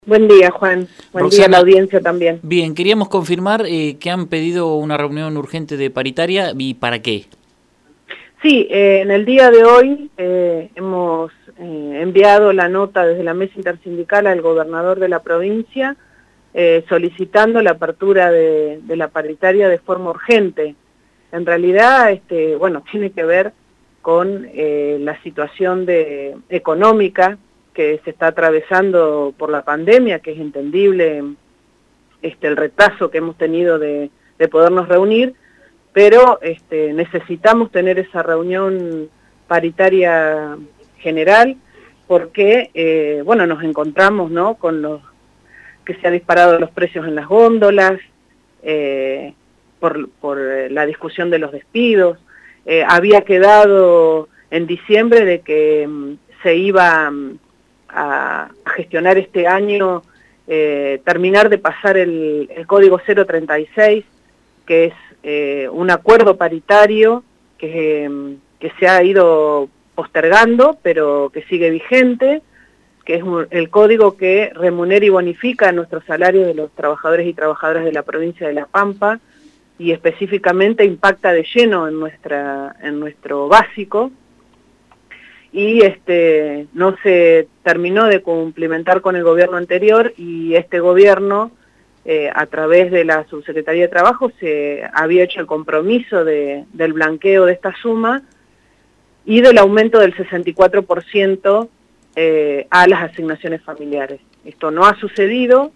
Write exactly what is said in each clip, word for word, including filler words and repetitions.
Buen día, Juan. Buen Roxana, día a la audiencia también. Bien, queríamos confirmar eh, que han pedido una reunión urgente de paritaria y ¿para qué? Sí, eh, en el día de hoy eh, hemos eh, enviado la nota desde la mesa intersindical al gobernador de la provincia eh, solicitando la apertura de, de la paritaria de forma urgente. En realidad, este, bueno, tiene que ver con eh, la situación de, económica que se está atravesando por la pandemia, que es entendible este, el retraso que hemos tenido de, de podernos reunir, pero este, necesitamos tener esa reunión paritaria general porque, eh, bueno, nos encontramos, ¿no?, con los que se han disparado los precios en las góndolas, eh, por, por la discusión de los despidos. Eh, había quedado en diciembre de que um, se iba um, a gestionar este año, eh, terminar de pasar el, el código cero treinta y seis, que es eh, un acuerdo paritario que, eh, que se ha ido postergando, pero que sigue vigente, que es un, el código que remunera y bonifica nuestros salarios de los trabajadores y trabajadoras de la provincia de La Pampa, y específicamente impacta de lleno en, nuestra, en nuestro básico, y este, no se terminó de cumplimentar con el gobierno anterior, y este gobierno, eh, a través de la Subsecretaría de Trabajo, se había hecho el compromiso de, del blanqueo de esta suma y del aumento del sesenta y cuatro por ciento eh, a las asignaciones familiares. Esto no ha sucedido,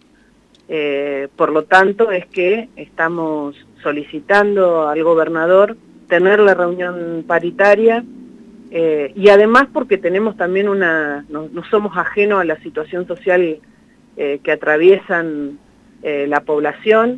eh, por lo tanto es que estamos solicitando al gobernador tener la reunión paritaria, eh, y además porque tenemos también una, no, no somos ajenos a la situación social eh, que atraviesan eh, la población,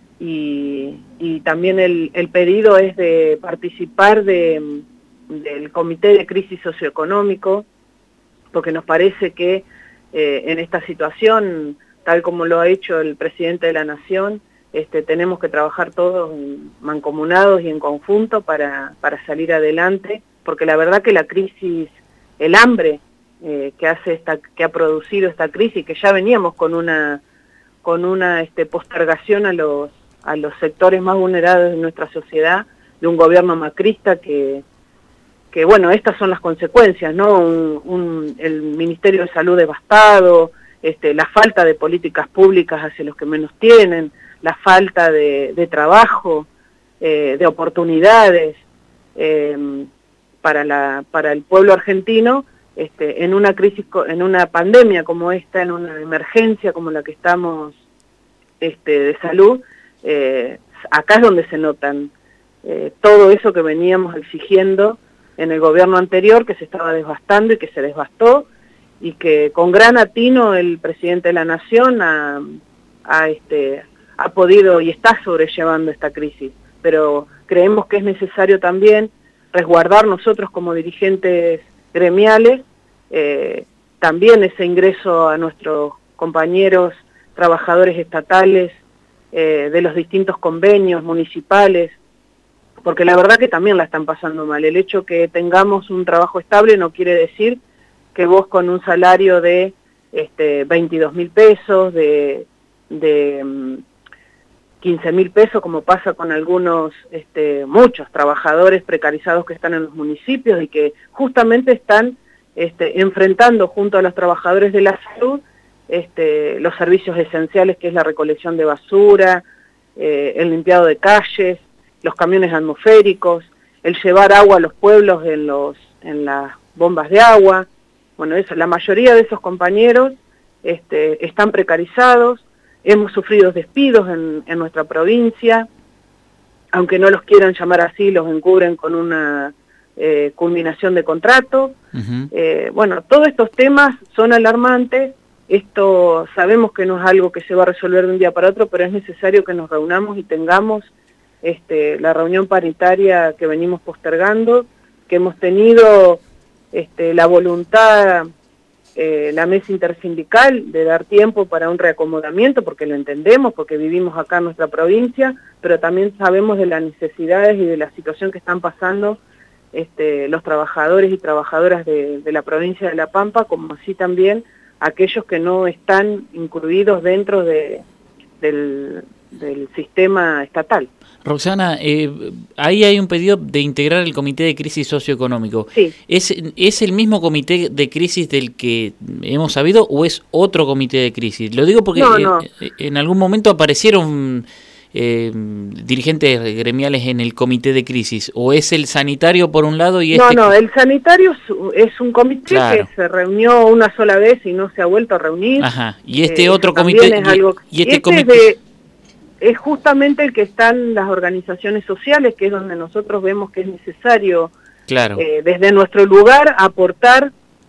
y, y también el, el pedido es de participar de, del Comité de Crisis Socioeconómico, porque nos parece que eh, en esta situación, tal como lo ha hecho el presidente de la Nación, este, tenemos que trabajar todos mancomunados y en conjunto para, para salir adelante, porque la verdad que la crisis, el hambre eh, que hace esta, que ha producido esta crisis, que ya veníamos con una con una este, postergación a los a los sectores más vulnerables de nuestra sociedad, de un gobierno macrista que que bueno, estas son las consecuencias, ¿no? Un, un, el Ministerio de Salud devastado, este, la falta de políticas públicas hacia los que menos tienen, la falta de, de trabajo, eh, de oportunidades eh, para, la, para el pueblo argentino, este, en una crisis, en una pandemia como esta, en una emergencia como la que estamos este, de salud, eh, acá es donde se notan eh, todo eso que veníamos exigiendo en el gobierno anterior, que se estaba desbastando y que se desbastó, y que con gran atino el presidente de la Nación ha, ha, este, ha podido y está sobrellevando esta crisis. Pero creemos que es necesario también resguardar nosotros como dirigentes gremiales, eh, también ese ingreso a nuestros compañeros trabajadores estatales eh, de los distintos convenios municipales, porque la verdad que también la están pasando mal. El hecho que tengamos un trabajo estable no quiere decir que vos con un salario de este, veintidós mil pesos, de, de um, quince mil pesos, como pasa con algunos, este, muchos trabajadores precarizados que están en los municipios y que justamente están este, enfrentando junto a los trabajadores de la salud este, los servicios esenciales, que es la recolección de basura, eh, el limpiado de calles, los camiones atmosféricos, el llevar agua a los pueblos en, los, en las bombas de agua. Bueno, eso, la mayoría de esos compañeros este, están precarizados, hemos sufrido despidos en, en nuestra provincia, aunque no los quieran llamar así, los encubren con una eh, culminación de contrato. Uh-huh. eh, bueno, todos estos temas son alarmantes, esto sabemos que no es algo que se va a resolver de un día para otro, pero es necesario que nos reunamos y tengamos Este, la reunión paritaria que venimos postergando, que hemos tenido este, la voluntad, eh, la mesa intersindical, de dar tiempo para un reacomodamiento, porque lo entendemos, porque vivimos acá en nuestra provincia, pero también sabemos de las necesidades y de la situación que están pasando este, los trabajadores y trabajadoras de, de la provincia de La Pampa, como así también aquellos que no están incluidos dentro de, del, del sistema estatal. Roxana, eh, ahí hay un pedido de integrar el Comité de Crisis Socioeconómico. Sí. ¿Es, ¿Es el mismo comité de crisis del que hemos sabido o es otro comité de crisis? Lo digo porque no, no. En, en algún momento aparecieron eh, dirigentes gremiales en el comité de crisis. ¿O es el sanitario por un lado y no, este...? No, no, el sanitario es un comité claro. que se reunió una sola vez y no se ha vuelto a reunir. Ajá. Y este eh, otro comité... Es algo, y, y este, este comité... de, es justamente el que están las organizaciones sociales, que es donde nosotros vemos que es necesario, claro. eh, desde nuestro lugar, aportar,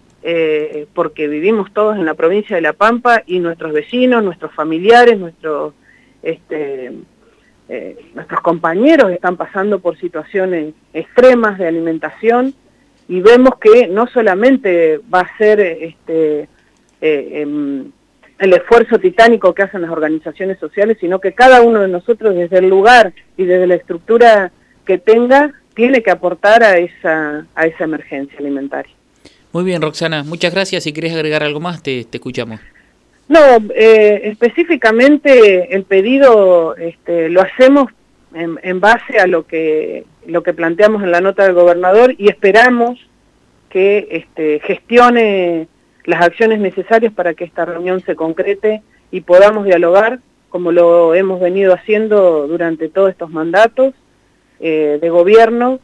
eh, porque vivimos todos en la provincia de La Pampa, y nuestros vecinos, nuestros familiares, nuestros, este, eh, nuestros compañeros están pasando por situaciones extremas de alimentación, y vemos que no solamente va a ser este, eh, eh, el esfuerzo titánico que hacen las organizaciones sociales, sino que cada uno de nosotros, desde el lugar y desde la estructura que tenga, tiene que aportar a esa, a esa emergencia alimentaria. Muy bien, Roxana, muchas gracias. Si querés agregar algo más, te, te escuchamos. No, eh, específicamente el pedido este, lo hacemos en, en base a lo que, lo que planteamos en la nota del gobernador, y esperamos que este, gestione las acciones necesarias para que esta reunión se concrete y podamos dialogar, como lo hemos venido haciendo durante todos estos mandatos eh, de gobierno,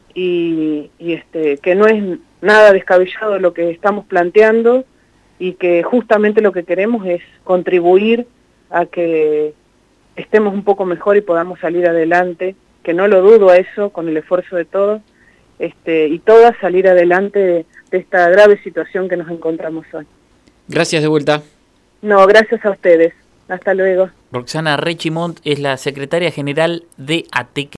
y, y este, que no es nada descabellado lo que estamos planteando, y que justamente lo que queremos es contribuir a que estemos un poco mejor y podamos salir adelante, que no lo dudo a eso, con el esfuerzo de todos, este, y todas salir adelante de, de esta grave situación que nos encontramos hoy. Gracias de vuelta. No, gracias a ustedes. Hasta luego. Roxana Rechimont es la secretaria general de A T E C.